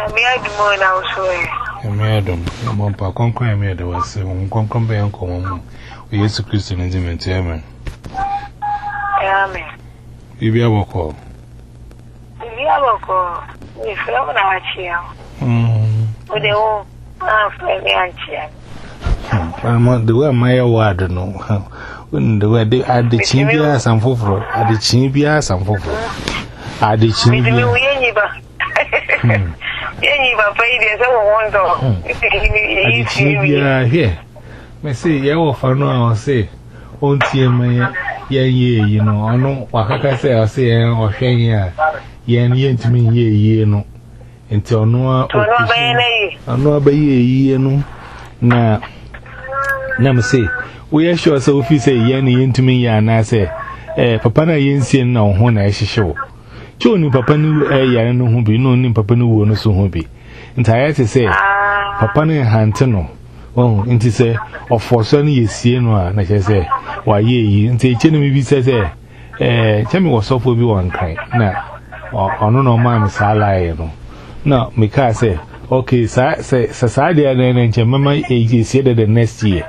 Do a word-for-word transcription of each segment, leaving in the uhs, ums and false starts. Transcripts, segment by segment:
me adum na so me adum mo pa konkon me de wase mo konkon be yanko mo Yesu Kristo na dimenti amen amen Bibi aboko Bibi aboko ni fela na achia mm o de o na fela me achia Mama the way my word no when the way they add the chimbia some foforo add the chimbia some foforo add the chimbia me we yiba yiba pay dey say we want to add chimbia here me say ye wo fa no I say on tie me ye ye you know ono wakaka say I say o hwen ya ye no ye ntimi ye ye no enti ono ono abaye ye no na na me say we are sure so if you say ye ni ntimi ya na say eh papa na ye nsie na ho na ehihyew cho ni papa ni eh ya no ho bi no ni papa ni wo no so ho bi ntaye te say papa ni hante no oh nti say ofoso ni yesie no a na che say wa ye yi nti che ni mi bi say say eh che mi wo sofo bi won kan na ono no ma mi sala ye no na me ka say okay sa say sa dia na na che mama e yesie the next year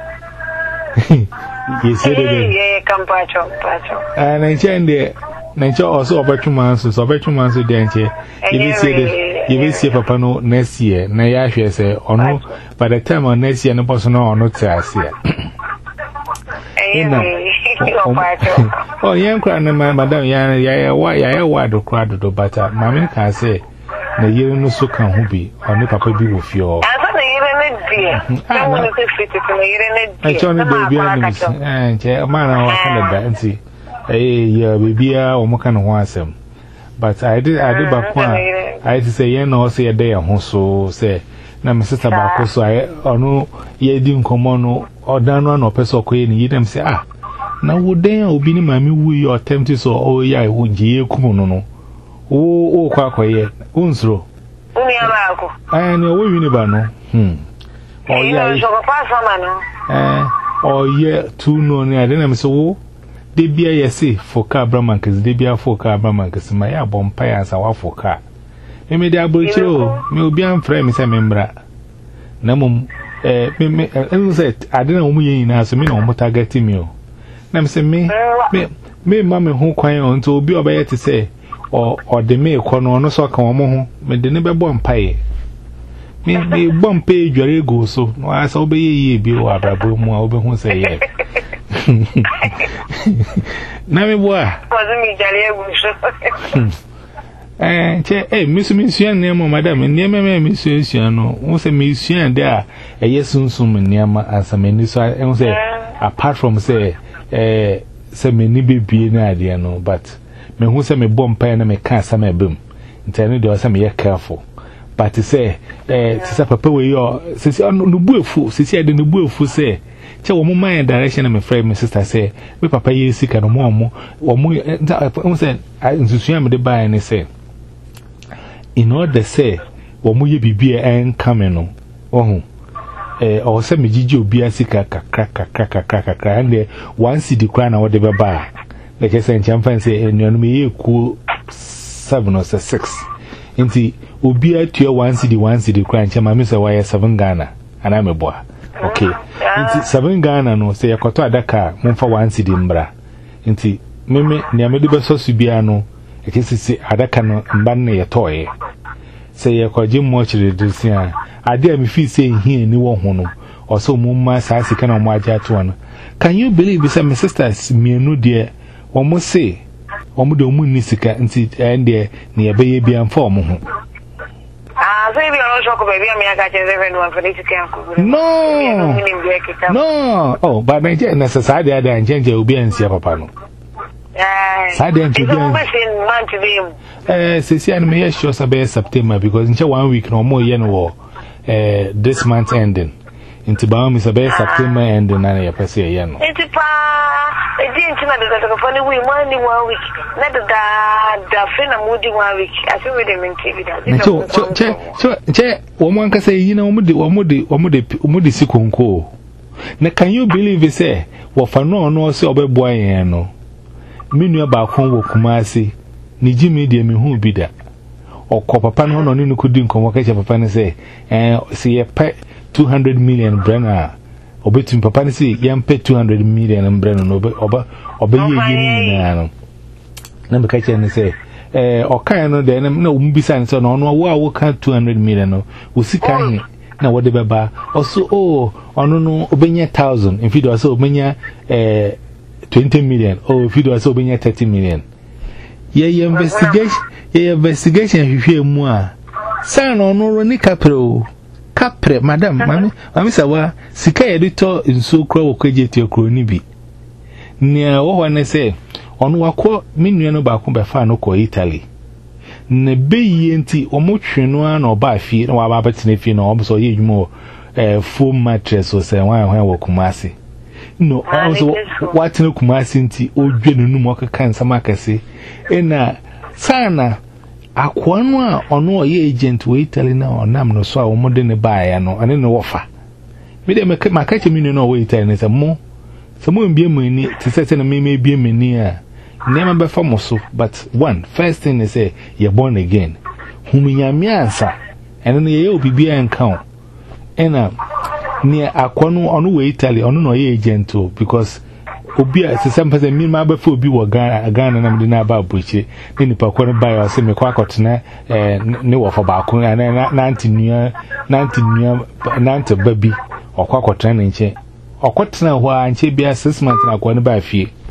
Yes, yeah, come pacho, pacho. And I change the nature also opportunity, so opportunity danger. You will see the you will see Papa no next year. Nayashi say, or no, by the time on next year, no person or not to us here. Oh, young crying, Madame Yana, ya, why I wide or cried to butter. Mammy can say, the year no so can who be, or no Papa be with you. I want to fit it in a I told you, baby, and a man I can't see. Eh, yeah, baby, or more kind of one. But I did, I did back one. I say, you know, say a day or so, say, now, my sister Baco, so I or no, ye didn't come on or down one or person queen, you them say, ah, now would they will be mammy, we are tempted so, oh, yeah, would ye come on? Oh, oh, quack, ye, unsro. And your women about no, hm. Oh, yeah, eh, oh, yeah, two no, I didn't so. They be a say for car bramankers, they be a for car bramankers, my bompire as our for car. Maybe they are butcher, may be unfriend, Miss Membra. Namum, eh, me said, I didn't know me in as a minute or targeting me. Nam say me, me, mammy, who quite on to be obeyed to say, or or the mail corner no so come home, may the neighbor bompire. Me, me, bomb page your ego, so I shall be ye be or Abrabo more over who say yes. Nami boy, wasn't me jolly. Eh, eh, Miss Mission name, Madame, and near me, Miss Siano, who say Mission there, a yes soon soon near my answer many so I say, apart from say, eh, say me nibby be an idea no, but me who say me bomb pen and me can't some boom. Intended there was some year careful. But to say, eh, to say, Papa, we are, since you are no bull, since you are the bull, say, tell one my direction, I'm afraid, my sister say, we Papa, you sick and more, or more, I said, I am the buy and say, in order to say, or more you be and coming, oh, eh, or send me Gigi be a sick, crack, crack, crack, crack, crack, crack, and there one city crown or whatever bar. Like I said, Champan say, and you me cool seven or six. Inti Ubia to your one city, one city crunch, and my Mister Wire seven Ghana, and I'm a boy. Okay. Inti seven Ghana no say a quarter Daka, one for one city mbra. Inti Meme, near Mediba Sosubiano, a kiss say Adakano and Banne a toy. Say a quadjim mortuary this year. I dare me feel saying here in New Hono, or so Mumma Sassican on my jet one. Can you believe this? My sisters, me no dear, one must say. Omudo munisika nti ende ne ebeye bia form ho ah so bi ono shoko baby am ya ka che seven one for this can no no oh but Nigeria na society ada njenje obi ansia papa no eh sade anti bi eh sisi an me sure sabe September because nche one week no more ye no eh this month ending into Baum is a best September and then I pass a yen. It's pa, I didn't know that the funny we money one week, not the friend of Moody one week. I feel with them in T V. So, so, so, one can say, you know, Moody or Moody or Moody Moody Sikunko. Now, can you believe it? Say, what for no, no, so be boy, no. Meanwhile, back home, Kumasi, Niji media me who be that. or call papa no no no could do convocation papa and say eh see a pet two hundred million brenna or between papa and say yam pay two hundred million and brenna no oba oba ye no number catch and say eh or kind no there no mbisa so no no wo ka two hundred million no wo sika hin na wo de beba also oh ono no obenya one thousand if you do so obenya eh twenty million oh if you do so obenya thirty million ye investigation ye investigation hwehwe mu a san no no ni kapre o kapre madam mami mami sawa sika ye de to nso kro wo kwageti okro ni bi ne wo ho ne se ono wakọ menua no ba ko be fa no ko Italy ne beyi enti omotwe no a na oba afie na wa ba betene fie na obo ye dwumo eh foam mattress o se wan hwan wo Kumasi no also watene Kumasi enti odwe nunu mo keka nsama kase ena sana akwa no a ono ye agent we Italy na onam no so a wo mode ne ba ya no ane ne wofa me de maka che menua no we Italy ne se mo se mo mbie mo ni ti se se na me me bie mani a nema be famoso but one first thing is say you're born again huminyame ansa ene no ye obibi enka ena ni akono ono we Italy ono no ye agent o because obi a se sem person mi ma be fa obi wo Ghana Ghana na mde na ba boche ni nipa ko no ba yo se me kwa kotena eh ne wo fa ba ko na na antinua na antinua na ante babi okwa kotena nche okotena ho a nche bia six months na ko no ba fie